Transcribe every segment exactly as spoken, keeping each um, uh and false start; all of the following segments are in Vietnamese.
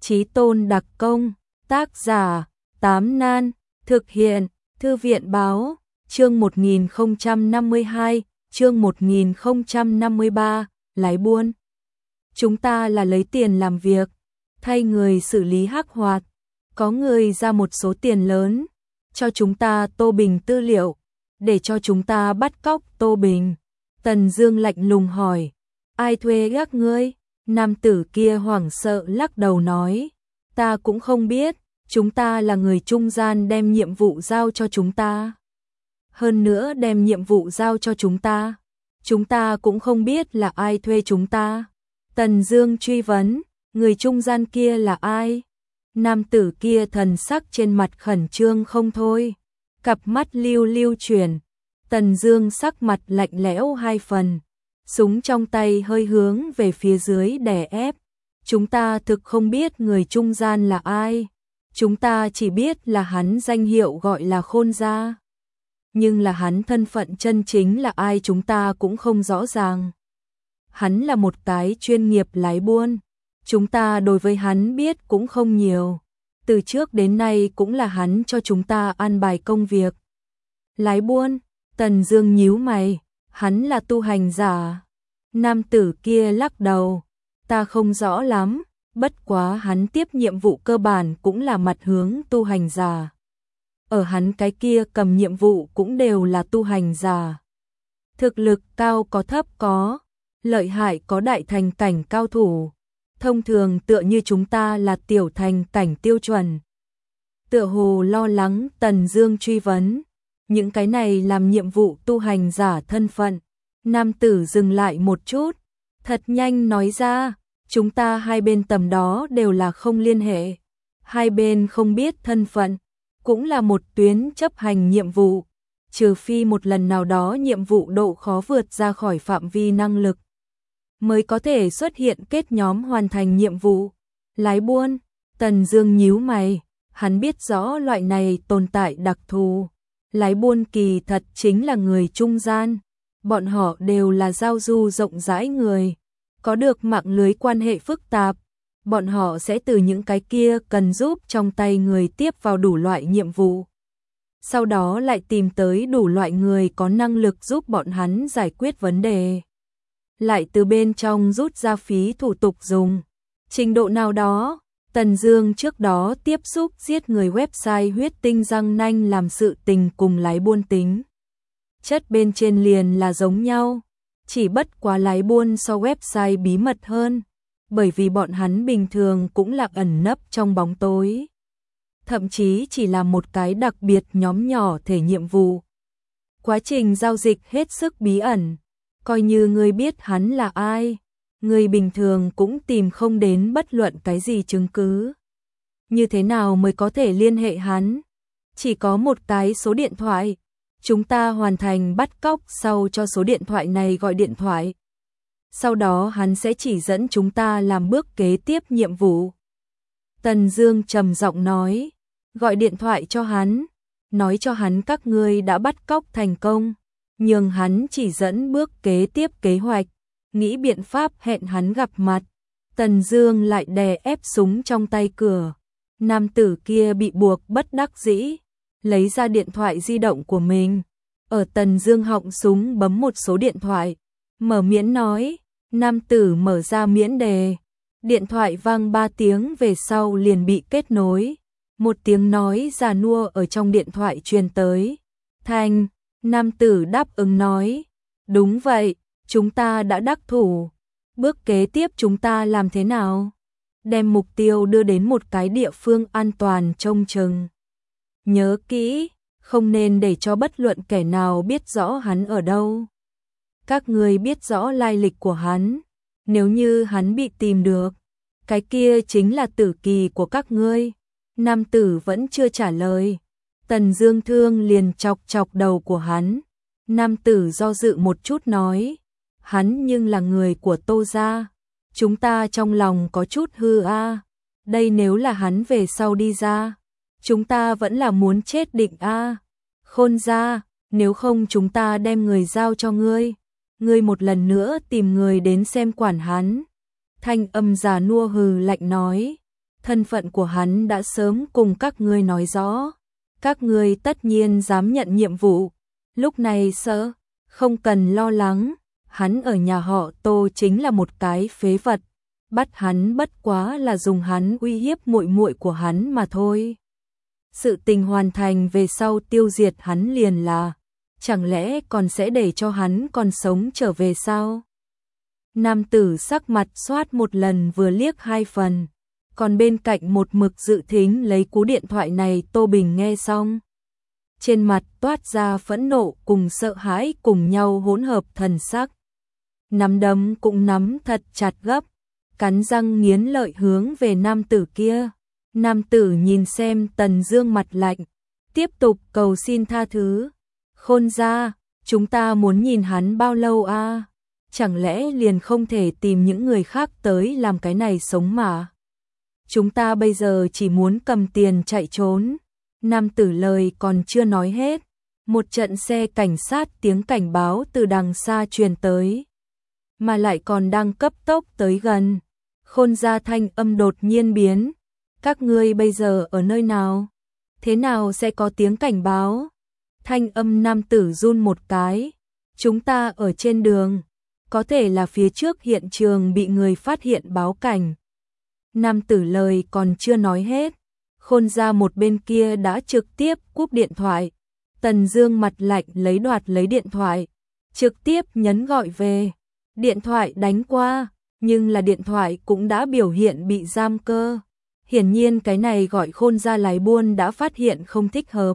Chí Tôn đặc công, tác giả, Tám Nan, thực hiện, Thư viện báo, chương một nghìn không trăm năm mươi hai, chương một nghìn không trăm năm mươi ba, lái buôn. Chúng ta là lấy tiền làm việc, thay người xử lý hắc hoạt, có người ra một số tiền lớn, cho chúng ta Tô Bình tư liệu, để cho chúng ta bắt cóc Tô Bình. Tần Dương lạnh lùng hỏi, ai thuê các ngươi? Nam tử kia hoảng sợ lắc đầu nói, ta cũng không biết, chúng ta là người trung gian đem nhiệm vụ giao cho chúng ta. Hơn nữa đem nhiệm vụ giao cho chúng ta, chúng ta cũng không biết là ai thuê chúng ta. Tần Dương truy vấn, người trung gian kia là ai? Nam tử kia thần sắc trên mặt khẩn trương không thôi, cặp mắt lưu lưu chuyển. Tần Dương sắc mặt lạnh lẽo hai phần, súng trong tay hơi hướng về phía dưới đè ép. Chúng ta thực không biết người trung gian là ai, chúng ta chỉ biết là hắn danh hiệu gọi là Khôn gia, nhưng là hắn thân phận chân chính là ai chúng ta cũng không rõ ràng. Hắn là một cái chuyên nghiệp lái buôn, chúng ta đối với hắn biết cũng không nhiều, từ trước đến nay cũng là hắn cho chúng ta an bài công việc. Lái buôn? Tần Dương nhíu mày, hắn là tu hành giả? Nam tử kia lắc đầu, ta không rõ lắm, bất quá hắn tiếp nhiệm vụ cơ bản cũng là mặt hướng tu hành giả. Ở hắn cái kia cầm nhiệm vụ cũng đều là tu hành giả. Thực lực cao có thấp có, lợi hại có đại thành cảnh cao thủ, thông thường tựa như chúng ta là tiểu thành cảnh tiêu chuẩn. Tựa hồ lo lắng Tần Dương truy vấn, những cái này làm nhiệm vụ tu hành giả thân phận. Nam tử dừng lại một chút, thật nhanh nói ra, chúng ta hai bên tầm đó đều là không liên hệ, hai bên không biết thân phận, cũng là một tuyến chấp hành nhiệm vụ, trừ phi một lần nào đó nhiệm vụ độ khó vượt ra khỏi phạm vi năng lực, mới có thể xuất hiện kết nhóm hoàn thành nhiệm vụ. Lái buôn? Tần Dương nhíu mày, hắn biết rõ loại này tồn tại đặc thù. Lái buôn kỳ thật chính là người trung gian, bọn họ đều là giao du rộng rãi người, có được mạng lưới quan hệ phức tạp, bọn họ sẽ từ những cái kia cần giúp trong tay người tiếp vào đủ loại nhiệm vụ. Sau đó lại tìm tới đủ loại người có năng lực giúp bọn hắn giải quyết vấn đề, lại từ bên trong rút ra phí thủ tục dùng. Trình độ nào đó, Tần Dương trước đó tiếp xúc giết người website huyết tinh răng nanh làm sự tình cùng lái buôn tính chất bên trên liền là giống nhau, chỉ bất quá lái buôn so website bí mật hơn, bởi vì bọn hắn bình thường cũng là ẩn nấp trong bóng tối, thậm chí chỉ là một cái đặc biệt nhóm nhỏ thể nhiệm vụ. Quá trình giao dịch hết sức bí ẩn, coi như người biết hắn là ai, người bình thường cũng tìm không đến bất luận cái gì chứng cứ. Như thế nào mới có thể liên hệ hắn? Chỉ có một cái số điện thoại. Chúng ta hoàn thành bắt cóc sau cho số điện thoại này gọi điện thoại. Sau đó hắn sẽ chỉ dẫn chúng ta làm bước kế tiếp nhiệm vụ. Tần Dương trầm giọng nói, gọi điện thoại cho hắn, nói cho hắn các ngươi đã bắt cóc thành công, nhường hắn chỉ dẫn bước kế tiếp kế hoạch, nghĩ biện pháp hẹn hắn gặp mặt. Tần Dương lại đè ép súng trong tay cửa. Nam tử kia bị buộc bất đắc dĩ, lấy ra điện thoại di động của mình, ở Tần Dương họng súng bấm một số điện thoại, mở miễn nói. Nam tử mở ra miễn đề, điện thoại vang ba tiếng về sau liền bị kết nối, một tiếng nói già nua ở trong điện thoại truyền tới. Thành, nam tử đáp ứng nói, đúng vậy, chúng ta đã đắc thủ, bước kế tiếp chúng ta làm thế nào? Đem mục tiêu đưa đến một cái địa phương an toàn trông chừng. Nhớ kỹ, không nên để cho bất luận kẻ nào biết rõ hắn ở đâu. Các ngươi biết rõ lai lịch của hắn, nếu như hắn bị tìm được, cái kia chính là tử kỳ của các ngươi. Nam tử vẫn chưa trả lời, Tần Dương thương liền chọc chọc đầu của hắn. Nam tử do dự một chút nói, hắn nhưng là người của Tô gia, chúng ta trong lòng có chút hư a. Đây nếu là hắn về sau đi ra, chúng ta vẫn là muốn chết định a. Khôn gia, nếu không chúng ta đem người giao cho ngươi, ngươi một lần nữa tìm người đến xem quản hắn. Thanh âm già nua hừ lạnh nói, thân phận của hắn đã sớm cùng các ngươi nói rõ. Các ngươi tất nhiên dám nhận nhiệm vụ. Lúc này sợ, không cần lo lắng, hắn ở nhà họ Tô chính là một cái phế vật. Bắt hắn bất quá là dùng hắn uy hiếp muội muội của hắn mà thôi. Sự tình hoàn thành về sau tiêu diệt hắn liền là, chẳng lẽ còn sẽ để cho hắn còn sống trở về sao? Nam tử sắc mặt xoát một lần vừa liếc hai phần, còn bên cạnh một mực dự thính lấy cú điện thoại này Tô Bình nghe xong. Trên mặt toát ra phẫn nộ cùng sợ hãi cùng nhau hỗn hợp thần sắc. Nắm đấm cũng nắm thật chặt gấp, cắn răng nghiến lợi hướng về nam tử kia. Nam tử nhìn xem Tần Dương mặt lạnh, tiếp tục cầu xin tha thứ. Khôn gia, chúng ta muốn nhìn hắn bao lâu a? À? Chẳng lẽ liền không thể tìm những người khác tới làm cái này sống mà? Chúng ta bây giờ chỉ muốn cầm tiền chạy trốn. Nam tử lời còn chưa nói hết, một trận xe cảnh sát tiếng cảnh báo từ đằng xa truyền tới, mà lại còn đang cấp tốc tới gần. Khôn gia thanh âm đột nhiên biến, các ngươi bây giờ ở nơi nào? Thế nào sẽ có tiếng cảnh báo? Thanh âm nam tử run một cái, chúng ta ở trên đường, có thể là phía trước hiện trường bị người phát hiện báo cảnh. Nam tử lời còn chưa nói hết, Khôn gia một bên kia đã trực tiếp cúp điện thoại. Tần Dương mặt lạnh lấy đoạt lấy điện thoại, trực tiếp nhấn gọi về. Điện thoại đánh qua, nhưng là điện thoại cũng đã biểu hiện bị giam cơ. Hiển nhiên cái này gọi Khôn gia lái buôn đã phát hiện không thích hợp,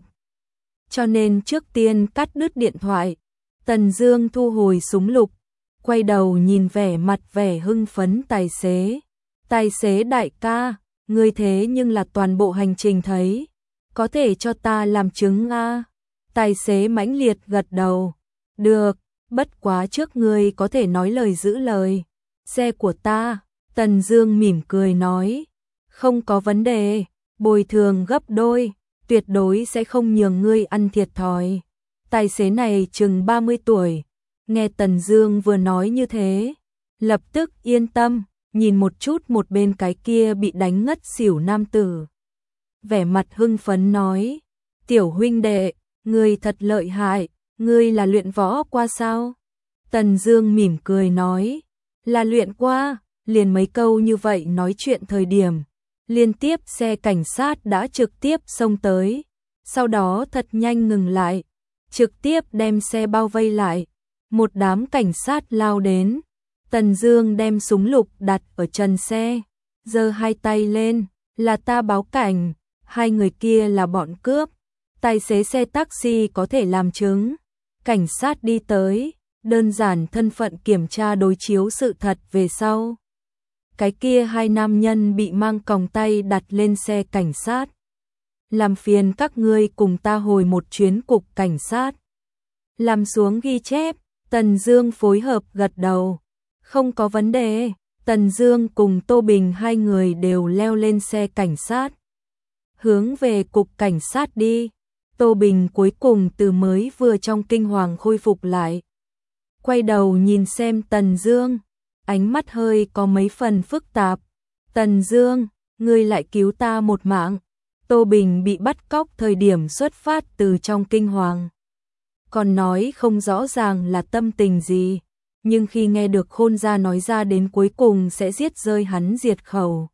cho nên trước tiên cắt đứt điện thoại. Tần Dương thu hồi súng lục, quay đầu nhìn vẻ mặt vẻ hưng phấn tài xế. Tài xế đại ca, ngươi thế nhưng là toàn bộ hành trình thấy, có thể cho ta làm chứng a? Tài xế mãnh liệt gật đầu. Được, bất quá trước ngươi có thể nói lời giữ lời. Xe của ta, Tần Dương mỉm cười nói, không có vấn đề, bồi thường gấp đôi, tuyệt đối sẽ không nhường ngươi ăn thiệt thòi. Tài xế này chừng ba mươi tuổi, nghe Tần Dương vừa nói như thế, lập tức yên tâm, nhìn một chút một bên cái kia bị đánh ngất xỉu nam tử. Vẻ mặt hưng phấn nói, tiểu huynh đệ, ngươi thật lợi hại, ngươi là luyện võ qua sao? Tần Dương mỉm cười nói, là luyện qua. Liền mấy câu như vậy nói chuyện thời điểm, liên tiếp xe cảnh sát đã trực tiếp xông tới, sau đó thật nhanh ngừng lại, trực tiếp đem xe bao vây lại. Một đám cảnh sát lao đến, Tần Dương đem súng lục đặt ở trần xe, giơ hai tay lên, là ta báo cảnh, hai người kia là bọn cướp. Tài xế xe taxi có thể làm chứng. Cảnh sát đi tới, đơn giản thân phận kiểm tra đối chiếu sự thật về sau. Cái kia hai nam nhân bị mang còng tay đặt lên xe cảnh sát. Làm phiền các ngươi cùng ta hồi một chuyến cục cảnh sát. Làm xuống ghi chép, Tần Dương phối hợp gật đầu. Không có vấn đề. Tần Dương cùng Tô Bình hai người đều leo lên xe cảnh sát, hướng về cục cảnh sát đi. Tô Bình cuối cùng từ mới vừa trong kinh hoàng khôi phục lại, quay đầu nhìn xem Tần Dương, ánh mắt hơi có mấy phần phức tạp. Tần Dương, ngươi lại cứu ta một mạng. Tô Bình bị bắt cóc thời điểm xuất phát từ trong kinh hoàng, còn nói không rõ ràng là tâm tình gì, nhưng khi nghe được Khôn gia nói ra đến cuối cùng sẽ giết rơi hắn diệt khẩu,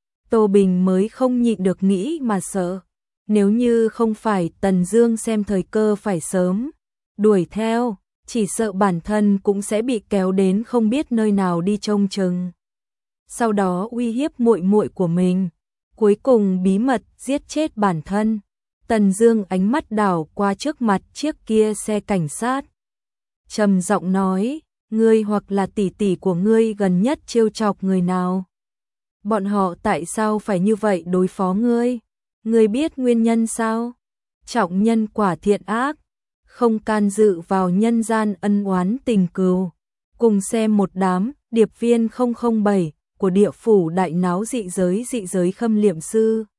Tô Bình mới không nhịn được nghĩ mà sợ. Nếu như không phải Tần Dương xem thời cơ phải sớm đuổi theo, chỉ sợ bản thân cũng sẽ bị kéo đến không biết nơi nào đi trông chừng, sau đó uy hiếp muội muội của mình, cuối cùng bí mật giết chết bản thân. Tần Dương ánh mắt đảo qua trước mặt chiếc kia xe cảnh sát, trầm giọng nói, ngươi hoặc là tỷ tỷ của ngươi gần nhất trêu chọc người nào? Bọn họ tại sao phải như vậy đối phó ngươi? Ngươi biết nguyên nhân sao? Trọng nhân quả thiện ác, không can dự vào nhân gian ân oán tình cừu. Cùng xem một đám điệp viên không không bảy của địa phủ đại náo dị giới dị giới khâm liệm sư.